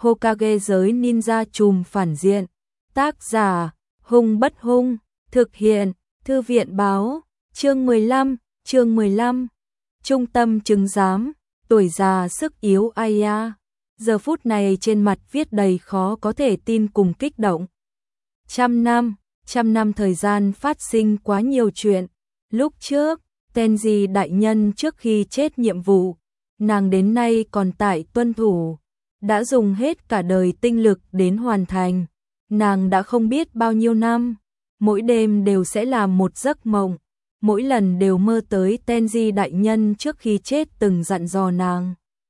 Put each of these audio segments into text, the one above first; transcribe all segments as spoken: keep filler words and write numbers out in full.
Hokage giới ninja trùm phản diện. Tác giả, Hung Bất Hung, thực hiện, Thư viện báo, chương mười lăm, chương mười lăm. Trung tâm chứng giám, tuổi già sức yếu Aya. Giờ phút này trên mặt viết đầy khó có thể tin cùng kích động. Trăm năm, trăm năm thời gian phát sinh quá nhiều chuyện. Lúc trước, Tenji đại nhân trước khi chết nhiệm vụ, nàng đến nay còn tại tuân thủ, đã dùng hết cả đời tinh lực đến hoàn thành. Nàng đã không biết bao nhiêu năm, mỗi đêm đều sẽ làm một giấc mộng, mỗi lần đều mơ tới Tenji đại nhân trước khi chết từng dặn dò nàng.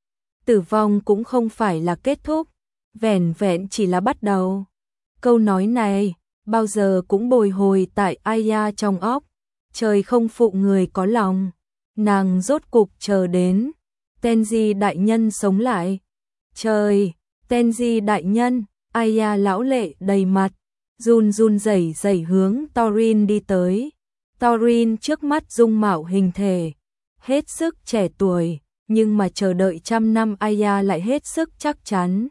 Tử vong cũng không phải là kết thúc, vẻn vẹn chỉ là bắt đầu. Câu nói này, bao giờ cũng bồi hồi tại Aya trong óc. Trời không phụ người có lòng, nàng rốt cục chờ đến. Tenji đại nhân sống lại. Trời, Tenji đại nhân, Aya lão lệ đầy mặt, run run rẩy rẩy hướng Thorin đi tới. Thorin trước mắt dung mạo hình thể, hết sức trẻ tuổi, nhưng mà chờ đợi trăm năm Aya lại hết sức chắc chắn.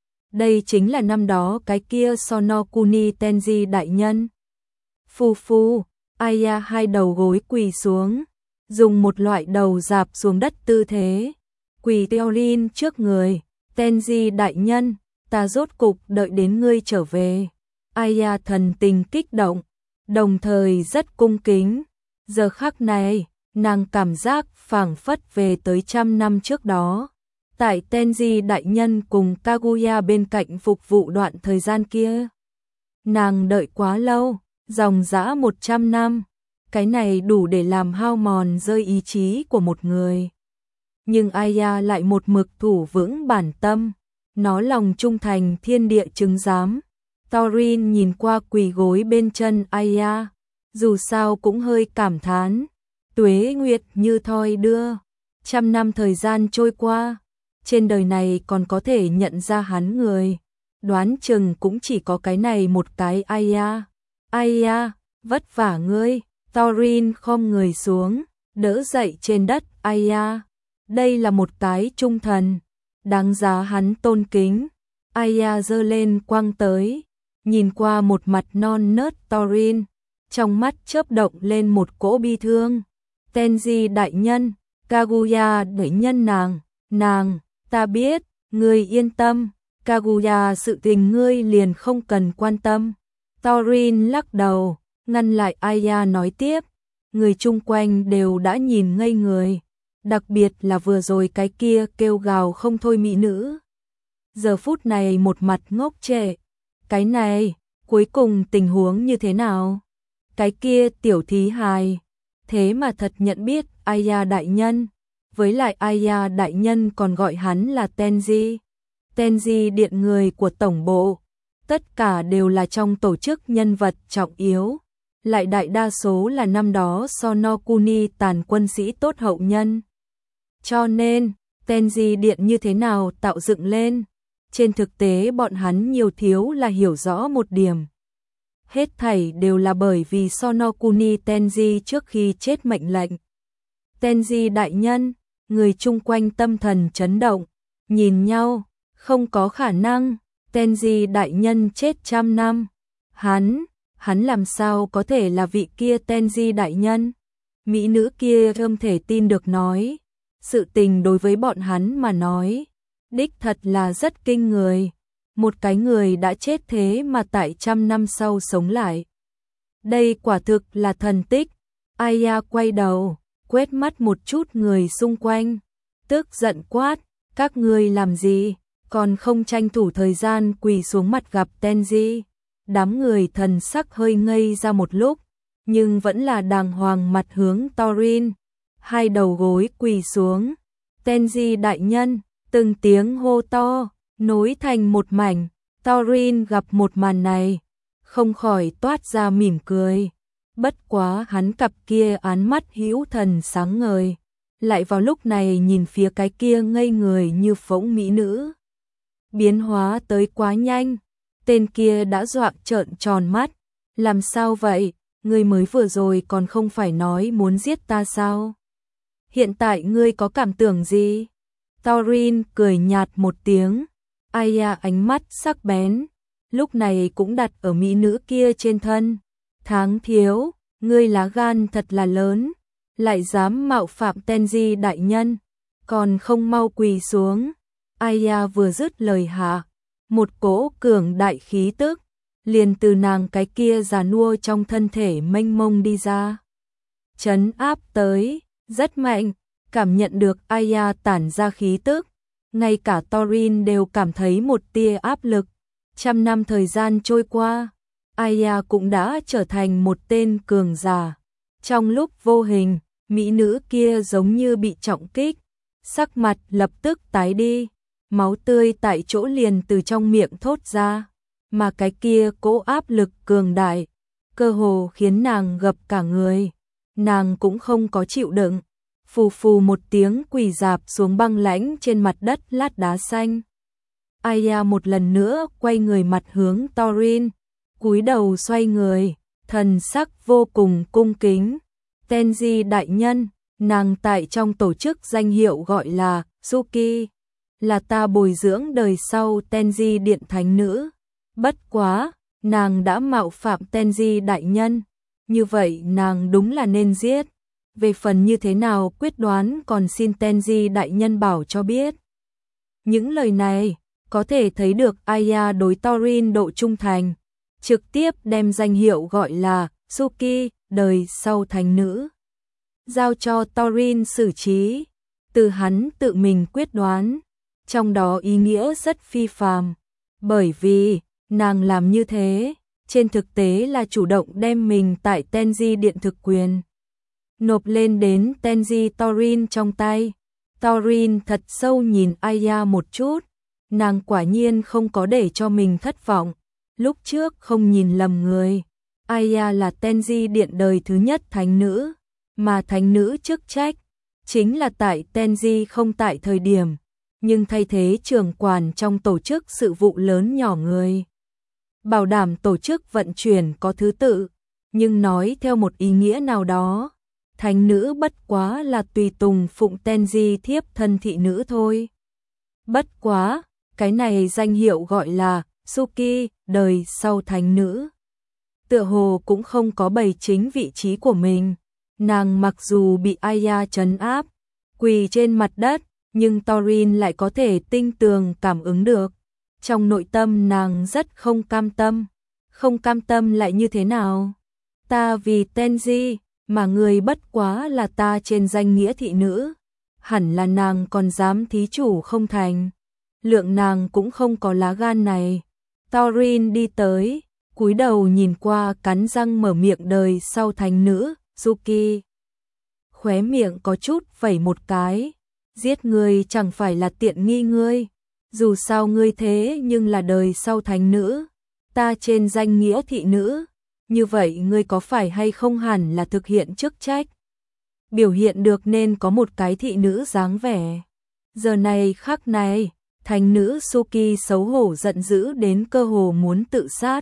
Đây chính là năm đó cái kia Sonokuni Tenji đại nhân. Phu phu, Aya hai đầu gối quỳ xuống, dùng một loại đầu dạp xuống đất tư thế, quỳ Thorin trước người. Tenji đại nhân, ta rốt cục đợi đến ngươi trở về. Aya thần tình kích động, đồng thời rất cung kính. Giờ khắc này, nàng cảm giác phảng phất về tới trăm năm trước đó. Tại Tenji đại nhân cùng Kaguya bên cạnh phục vụ đoạn thời gian kia. Nàng đợi quá lâu, dòng dã một trăm năm. Cái này đủ để làm hao mòn rơi ý chí của một người. Nhưng Aya lại một mực thủ vững bản tâm. Nó lòng trung thành thiên địa chứng giám. Thorin nhìn qua quỳ gối bên chân Aya, dù sao cũng hơi cảm thán. Tuế nguyệt như thoi đưa, trăm năm thời gian trôi qua, trên đời này còn có thể nhận ra hắn người, đoán chừng cũng chỉ có cái này một cái Aya. Aya, vất vả ngươi. Thorin khom người xuống, đỡ dậy trên đất Aya. Đây là một cái trung thần, đáng giá hắn tôn kính. Aya giơ lên quăng tới, nhìn qua một mặt non nớt Thorin, trong mắt chớp động lên một cỗ bi thương. Tenji đại nhân, Kaguya đẩy nhân nàng, nàng, ta biết, ngươi yên tâm, Kaguya sự tình ngươi liền không cần quan tâm. Thorin lắc đầu, ngăn lại Aya nói tiếp, người chung quanh đều đã nhìn ngây người, đặc biệt là vừa rồi cái kia kêu gào không thôi mỹ nữ. Giờ phút này một mặt ngốc trệ, cái này, cuối cùng tình huống như thế nào? Cái kia tiểu thí hài, thế mà thật nhận biết Aya đại nhân, với lại Aya đại nhân còn gọi hắn là Tenji. Tenji điện người của tổng bộ, tất cả đều là trong tổ chức nhân vật trọng yếu, lại đại đa số là năm đó Sonokuni tàn quân sĩ tốt hậu nhân. Cho nên, Tenji điện như thế nào tạo dựng lên, trên thực tế bọn hắn nhiều thiếu là hiểu rõ một điểm. Hết thảy đều là bởi vì Sonokuni Tenji trước khi chết mệnh lệnh. Tenji đại nhân, người chung quanh tâm thần chấn động, nhìn nhau, không có khả năng, Tenji đại nhân chết trăm năm. Hắn, hắn làm sao có thể là vị kia Tenji đại nhân? Mỹ nữ kia không thể tin được nói, sự tình đối với bọn hắn mà nói, đích thật là rất kinh người. Một cái người đã chết thế mà tại trăm năm sau sống lại. Đây quả thực là thần tích. Aya quay đầu, quét mắt một chút người xung quanh, tức giận quát, các ngươi làm gì, còn không tranh thủ thời gian quỳ xuống mặt gặp Tenji. Đám người thần sắc hơi ngây ra một lúc, nhưng vẫn là đàng hoàng mặt hướng Thorin, hai đầu gối quỳ xuống. Tenji đại nhân, từng tiếng hô to, nối thành một mảnh. Thorin gặp một màn này, không khỏi toát ra mỉm cười. Bất quá hắn cặp kia án mắt hữu thần sáng ngời, lại vào lúc này nhìn phía cái kia ngây người như phỗng mỹ nữ. Biến hóa tới quá nhanh, tên kia đã dọa trợn tròn mắt. Làm sao vậy, ngươi mới vừa rồi còn không phải nói muốn giết ta sao? Hiện tại ngươi có cảm tưởng gì? Thorin cười nhạt một tiếng. Aya ánh mắt sắc bén, lúc này cũng đặt ở mỹ nữ kia trên thân. Tháng thiếu, ngươi lá gan thật là lớn, lại dám mạo phạm Tenji đại nhân, còn không mau quỳ xuống. Aya vừa dứt lời hạ, một cỗ cường đại khí tức liền từ nàng cái kia già nua trong thân thể mênh mông đi ra, trấn áp tới, rất mạnh. Cảm nhận được Aya tản ra khí tức, ngay cả Thorin đều cảm thấy một tia áp lực. Trăm năm thời gian trôi qua, Aya cũng đã trở thành một tên cường giả. Trong lúc vô hình, mỹ nữ kia giống như bị trọng kích, sắc mặt lập tức tái đi, máu tươi tại chỗ liền từ trong miệng thốt ra, mà cái kia cỗ áp lực cường đại, cơ hồ khiến nàng gập cả người. Nàng cũng không có chịu đựng, phù phù một tiếng quỳ rạp xuống băng lãnh trên mặt đất lát đá xanh. Aya một lần nữa quay người mặt hướng Thorin, cúi đầu xoay người, thần sắc vô cùng cung kính. Tenji đại nhân, nàng tại trong tổ chức danh hiệu gọi là Suki, là ta bồi dưỡng đời sau Tenji điện thánh nữ. Bất quá, nàng đã mạo phạm Tenji đại nhân, như vậy nàng đúng là nên giết. Về phần như thế nào quyết đoán còn xin Tenji đại nhân bảo cho biết. Những lời này có thể thấy được Aya đối Thorin độ trung thành, trực tiếp đem danh hiệu gọi là Suki, đời sau thánh nữ, giao cho Thorin xử trí, từ hắn tự mình quyết đoán, trong đó ý nghĩa rất phi phàm, bởi vì nàng làm như thế, trên thực tế là chủ động đem mình tại Tenji điện thực quyền nộp lên đến Tenji Thorin trong tay. Thorin thật sâu nhìn Aya một chút, nàng quả nhiên không có để cho mình thất vọng, lúc trước không nhìn lầm người. Aya là Tenji điện đời thứ nhất thánh nữ, mà thánh nữ chức trách chính là tại Tenji không tại thời điểm, nhưng thay thế trưởng quản trong tổ chức sự vụ lớn nhỏ người, bảo đảm tổ chức vận chuyển có thứ tự, nhưng nói theo một ý nghĩa nào đó, thánh nữ bất quá là tùy tùng phụng Tenji thiếp thân thị nữ thôi. Bất quá, cái này danh hiệu gọi là Suki, đời sau thánh nữ, tựa hồ cũng không có bày chính vị trí của mình. Nàng mặc dù bị Aya trấn áp, quỳ trên mặt đất, nhưng Thorin lại có thể tinh tường cảm ứng được. Trong nội tâm nàng rất không cam tâm. Không cam tâm lại như thế nào? Ta vì Tenji, mà người bất quá là ta trên danh nghĩa thị nữ. Hẳn là nàng còn dám thí chủ không thành. Lượng nàng cũng không có lá gan này. Thorin đi tới, cúi đầu nhìn qua, cắn răng mở miệng đời sau thánh nữ, Suki. Khóe miệng có chút vẩy một cái. Giết ngươi chẳng phải là tiện nghi ngươi. Dù sao ngươi thế nhưng là đời sau thánh nữ, ta trên danh nghĩa thị nữ, như vậy ngươi có phải hay không hẳn là thực hiện chức trách, biểu hiện được nên có một cái thị nữ dáng vẻ. Giờ này khắc này, thánh nữ Suki xấu hổ giận dữ đến cơ hồ muốn tự sát,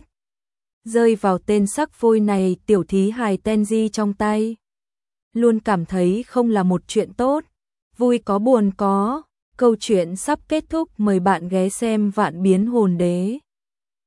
rơi vào tên sắc phôi này tiểu thí hài Tenji trong tay. Luôn cảm thấy không là một chuyện tốt, vui có buồn có. Câu chuyện sắp kết thúc, mời bạn ghé xem Vạn Biến Hồn Đế.